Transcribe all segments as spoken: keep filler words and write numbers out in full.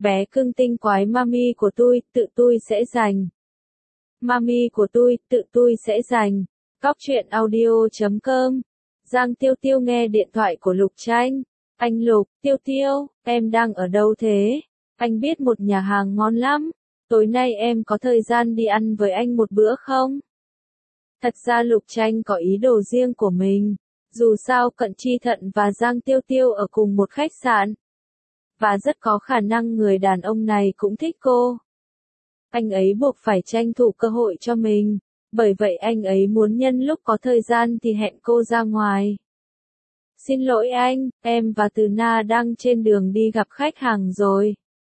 Bé cưng tinh quái mami của tôi, tự tôi sẽ giành. Mami của tôi, tự tôi sẽ giành. Cóc truyện audio chấm com. Giang Tiêu Tiêu nghe điện thoại của Lục Tranh. Anh Lục, Tiêu Tiêu, em đang ở đâu thế? Anh biết một nhà hàng ngon lắm. Tối nay em có thời gian đi ăn với anh một bữa không? Thật ra Lục Tranh có ý đồ riêng của mình. Dù sao Cận Chi Thận và Giang Tiêu Tiêu ở cùng một khách sạn. Và rất có khả năng người đàn ông này cũng thích cô. Anh ấy buộc phải tranh thủ cơ hội cho mình. Bởi vậy anh ấy muốn nhân lúc có thời gian thì hẹn cô ra ngoài. Xin lỗi anh, em và Từ Na đang trên đường đi gặp khách hàng rồi.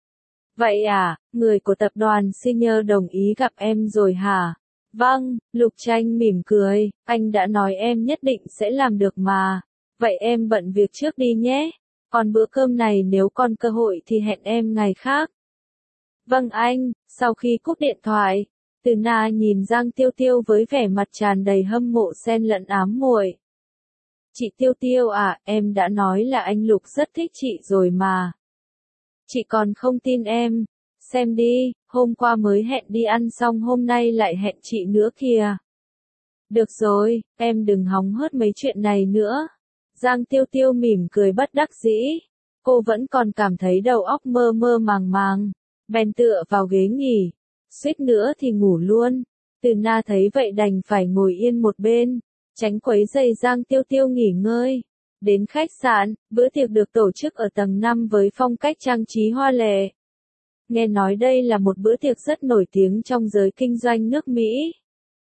Vậy à, người của tập đoàn Senior đồng ý gặp em rồi hả? Vâng, Lục Tranh mỉm cười, anh đã nói em nhất định sẽ làm được mà. Vậy em bận việc trước đi nhé. Còn bữa cơm này nếu còn cơ hội thì hẹn em ngày khác. Vâng anh, sau khi cúp điện thoại, Từ Na nhìn Giang Tiêu Tiêu với vẻ mặt tràn đầy hâm mộ xen lẫn ám muội. Chị Tiêu Tiêu à, em đã nói là anh Lục rất thích chị rồi mà. Chị còn không tin em. Xem đi, hôm qua mới hẹn đi ăn xong hôm nay lại hẹn chị nữa kìa. Được rồi, em đừng hóng hớt mấy chuyện này nữa. Giang Tiêu Tiêu mỉm cười bất đắc dĩ. Cô vẫn còn cảm thấy đầu óc mơ mơ màng màng. Bèn tựa vào ghế nghỉ. Suýt nữa thì ngủ luôn. Từ Na thấy vậy đành phải ngồi yên một bên. Tránh quấy rầy Giang Tiêu Tiêu nghỉ ngơi. Đến khách sạn, bữa tiệc được tổ chức ở tầng năm với phong cách trang trí hoa lệ. Nghe nói đây là một bữa tiệc rất nổi tiếng trong giới kinh doanh nước Mỹ.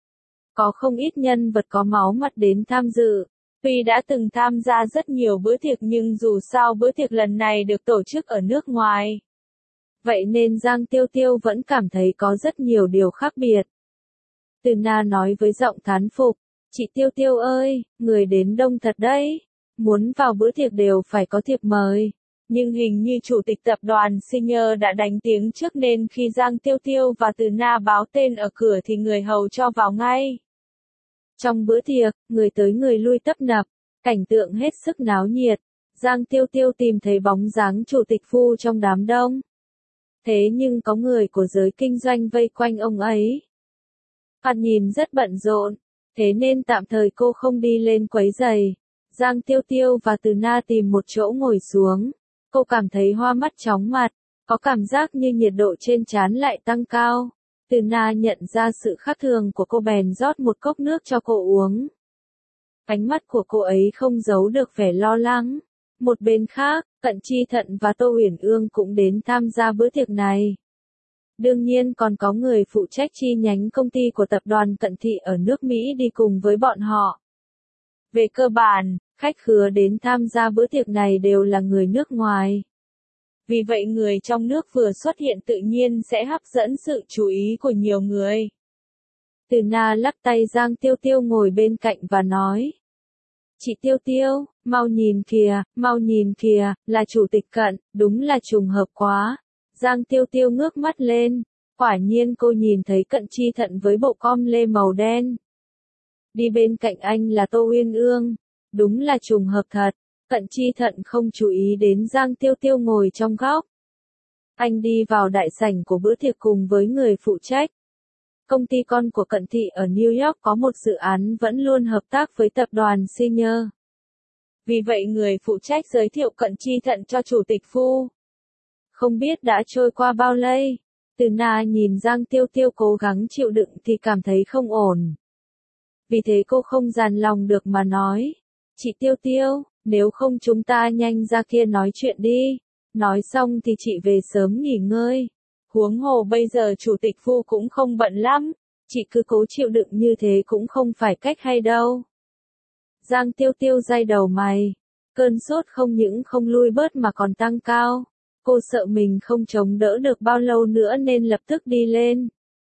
Có không ít nhân vật có máu mặt đến tham dự. Tuy đã từng tham gia rất nhiều bữa tiệc nhưng dù sao bữa tiệc lần này được tổ chức ở nước ngoài. Vậy nên Giang Tiêu Tiêu vẫn cảm thấy có rất nhiều điều khác biệt. Từ Na nói với giọng thán phục, chị Tiêu Tiêu ơi, người đến đông thật đấy. Muốn vào bữa tiệc đều phải có thiệp mời. Nhưng hình như chủ tịch tập đoàn Senior đã đánh tiếng trước nên khi Giang Tiêu Tiêu và Từ Na báo tên ở cửa thì người hầu cho vào ngay. Trong bữa tiệc, người tới người lui tấp nập, cảnh tượng hết sức náo nhiệt. Giang Tiêu Tiêu tìm thấy bóng dáng chủ tịch Phu trong đám đông. Thế nhưng có người của giới kinh doanh vây quanh ông ấy. Thoạt nhìn rất bận rộn, thế nên tạm thời cô không đi lên quấy rầy. Giang Tiêu Tiêu và Từ Na tìm một chỗ ngồi xuống. Cô cảm thấy hoa mắt chóng mặt, có cảm giác như nhiệt độ trên trán lại tăng cao. Từ Na nhận ra sự khác thường của cô bèn rót một cốc nước cho cô uống. Ánh mắt của cô ấy không giấu được vẻ lo lắng. Một bên khác, Cận Chi Thận và Tô Uyển Ương cũng đến tham gia bữa tiệc này. Đương nhiên còn có người phụ trách chi nhánh công ty của tập đoàn Cận Thị ở nước Mỹ đi cùng với bọn họ. Về cơ bản, khách khứa đến tham gia bữa tiệc này đều là người nước ngoài. Vì vậy người trong nước vừa xuất hiện tự nhiên sẽ hấp dẫn sự chú ý của nhiều người. Từ Na lắc tay Giang Tiêu Tiêu ngồi bên cạnh và nói. Chị Tiêu Tiêu, mau nhìn kìa, mau nhìn kìa, là chủ tịch Cận, đúng là trùng hợp quá. Giang Tiêu Tiêu ngước mắt lên, quả nhiên cô nhìn thấy Cận Chi Thận với bộ com lê màu đen. Đi bên cạnh anh là Tô Uyên Ương, đúng là trùng hợp thật. Cận Chi Thận không chú ý đến Giang Tiêu Tiêu ngồi trong góc. Anh đi vào đại sảnh của bữa tiệc cùng với người phụ trách. Công ty con của Cận Thị ở New York có một dự án vẫn luôn hợp tác với tập đoàn Senior. Vì vậy người phụ trách giới thiệu Cận Chi Thận cho chủ tịch Phu. Không biết đã trôi qua bao lâu, Từ Na nhìn Giang Tiêu Tiêu cố gắng chịu đựng thì cảm thấy không ổn. Vì thế cô không dàn lòng được mà nói. Chị Tiêu Tiêu, nếu không chúng ta nhanh ra kia nói chuyện đi. Nói xong thì chị về sớm nghỉ ngơi. Huống hồ bây giờ chủ tịch Phu cũng không bận lắm. Chị cứ cố chịu đựng như thế cũng không phải cách hay đâu. Giang Tiêu Tiêu day đầu mày. Cơn sốt không những không lui bớt mà còn tăng cao. Cô sợ mình không chống đỡ được bao lâu nữa nên lập tức đi lên.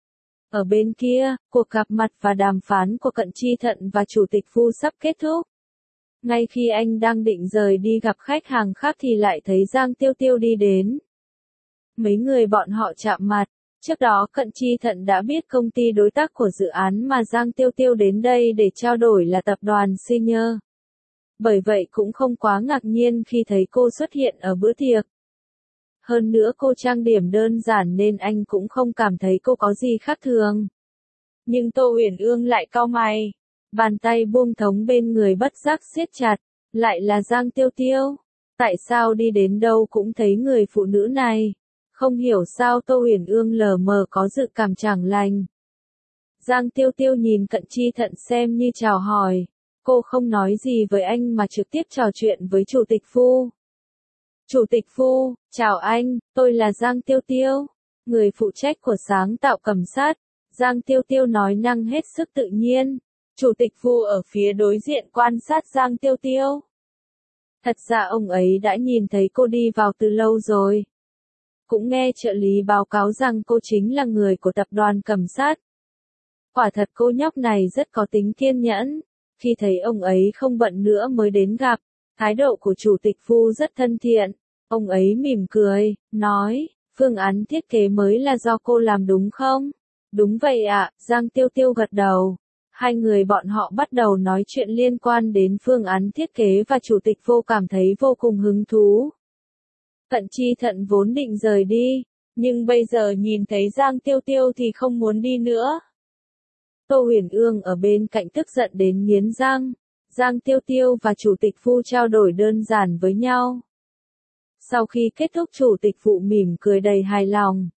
Ở bên kia, cuộc gặp mặt và đàm phán của Cận Chi Thận và chủ tịch Phu sắp kết thúc. Ngay khi anh đang định rời đi gặp khách hàng khác thì lại thấy Giang Tiêu Tiêu đi đến. Mấy người bọn họ chạm mặt. Trước đó Cận Chi Thận đã biết công ty đối tác của dự án mà Giang Tiêu Tiêu đến đây để trao đổi là tập đoàn Senior. Bởi vậy cũng không quá ngạc nhiên khi thấy cô xuất hiện ở bữa tiệc. Hơn nữa cô trang điểm đơn giản nên anh cũng không cảm thấy cô có gì khác thường. Nhưng Tô Uyển Ương lại cau mày. Bàn tay buông thống bên người bất giác siết chặt. Lại là Giang Tiêu Tiêu. Tại sao đi đến đâu cũng thấy người phụ nữ này? Không hiểu sao Tô Uyển Ương lờ mờ có dự cảm chẳng lành. Giang Tiêu Tiêu nhìn Cận Chi Thận xem như chào hỏi. Cô không nói gì với anh mà trực tiếp trò chuyện với Chủ tịch Phu. Chủ tịch Phu, chào anh, tôi là Giang Tiêu Tiêu, người phụ trách của sáng tạo Cẩm Sát. Giang Tiêu Tiêu nói năng hết sức tự nhiên. Chủ tịch Phu ở phía đối diện quan sát Giang Tiêu Tiêu. Thật ra ông ấy đã nhìn thấy cô đi vào từ lâu rồi. Cũng nghe trợ lý báo cáo rằng cô chính là người của tập đoàn Cẩm Sát. Quả thật cô nhóc này rất có tính kiên nhẫn. Khi thấy ông ấy không bận nữa mới đến gặp, thái độ của Chủ tịch Phu rất thân thiện. Ông ấy mỉm cười, nói, phương án thiết kế mới là do cô làm đúng không? Đúng vậy ạ, Giang Tiêu Tiêu gật đầu. Hai người bọn họ bắt đầu nói chuyện liên quan đến phương án thiết kế và Chủ tịch Phu cảm thấy vô cùng hứng thú. Cận Chi Thận vốn định rời đi, nhưng bây giờ nhìn thấy Giang Tiêu Tiêu thì không muốn đi nữa. Tô Uyển Ương ở bên cạnh tức giận đến nghiến răng. Giang Tiêu Tiêu và Chủ tịch Phu trao đổi đơn giản với nhau. Sau khi kết thúc Chủ tịch Phụ mỉm cười đầy hài lòng.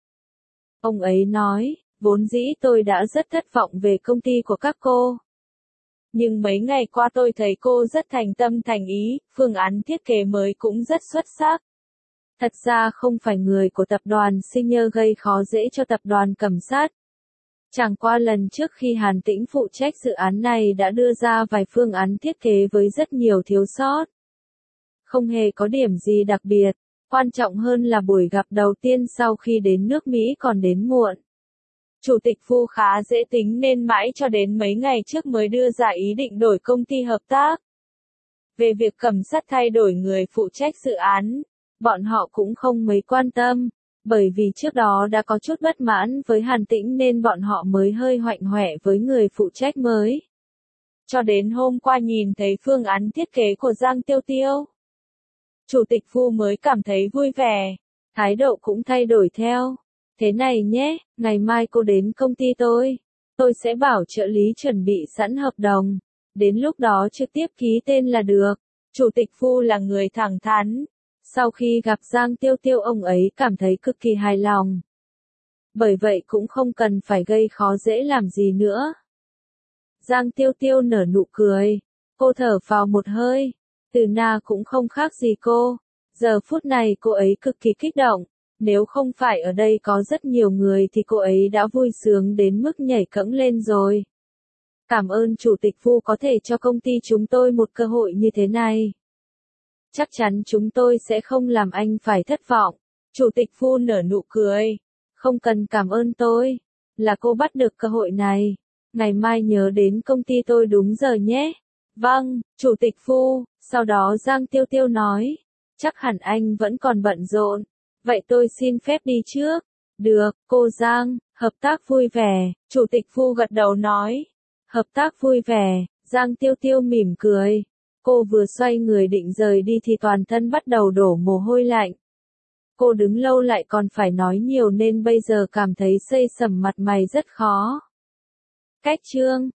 Ông ấy nói, vốn dĩ tôi đã rất thất vọng về công ty của các cô. Nhưng mấy ngày qua tôi thấy cô rất thành tâm thành ý, phương án thiết kế mới cũng rất xuất sắc. Thật ra không phải người của tập đoàn Senior gây khó dễ cho tập đoàn Cẩm Sát. Chẳng qua lần trước khi Hàn Tĩnh phụ trách dự án này đã đưa ra vài phương án thiết kế với rất nhiều thiếu sót. Không hề có điểm gì đặc biệt, quan trọng hơn là buổi gặp đầu tiên sau khi đến nước Mỹ còn đến muộn. Chủ tịch Phu khá dễ tính nên mãi cho đến mấy ngày trước mới đưa ra ý định đổi công ty hợp tác. Về việc Cẩm Sát thay đổi người phụ trách dự án, bọn họ cũng không mấy quan tâm. Bởi vì trước đó đã có chút bất mãn với Hàn Tĩnh nên bọn họ mới hơi hoạnh hoẹ với người phụ trách mới. Cho đến hôm qua nhìn thấy phương án thiết kế của Giang Tiêu Tiêu. Chủ tịch Phu mới cảm thấy vui vẻ, thái độ cũng thay đổi theo. Thế này nhé, ngày mai cô đến công ty tôi. Tôi sẽ bảo trợ lý chuẩn bị sẵn hợp đồng. Đến lúc đó trực tiếp ký tên là được. Chủ tịch Phu là người thẳng thắn. Sau khi gặp Giang Tiêu Tiêu ông ấy cảm thấy cực kỳ hài lòng. Bởi vậy cũng không cần phải gây khó dễ làm gì nữa. Giang Tiêu Tiêu nở nụ cười. Cô thở phào một hơi. Từ Na cũng không khác gì cô. Giờ phút này cô ấy cực kỳ kích động. Nếu không phải ở đây có rất nhiều người thì cô ấy đã vui sướng đến mức nhảy cẫng lên rồi. Cảm ơn Chủ tịch Phu có thể cho công ty chúng tôi một cơ hội như thế này. Chắc chắn chúng tôi sẽ không làm anh phải thất vọng. Chủ tịch Phu nở nụ cười. Không cần cảm ơn tôi. Là cô bắt được cơ hội này. Ngày mai nhớ đến công ty tôi đúng giờ nhé. Vâng, Chủ tịch Phu. Sau đó Giang Tiêu Tiêu nói. Chắc hẳn anh vẫn còn bận rộn. Vậy tôi xin phép đi trước. Được, cô Giang. Hợp tác vui vẻ. Chủ tịch Phu gật đầu nói. Hợp tác vui vẻ. Giang Tiêu Tiêu mỉm cười. Cô vừa xoay người định rời đi thì toàn thân bắt đầu đổ mồ hôi lạnh. Cô đứng lâu lại còn phải nói nhiều nên bây giờ cảm thấy xây sẩm mặt mày rất khó. Cách chương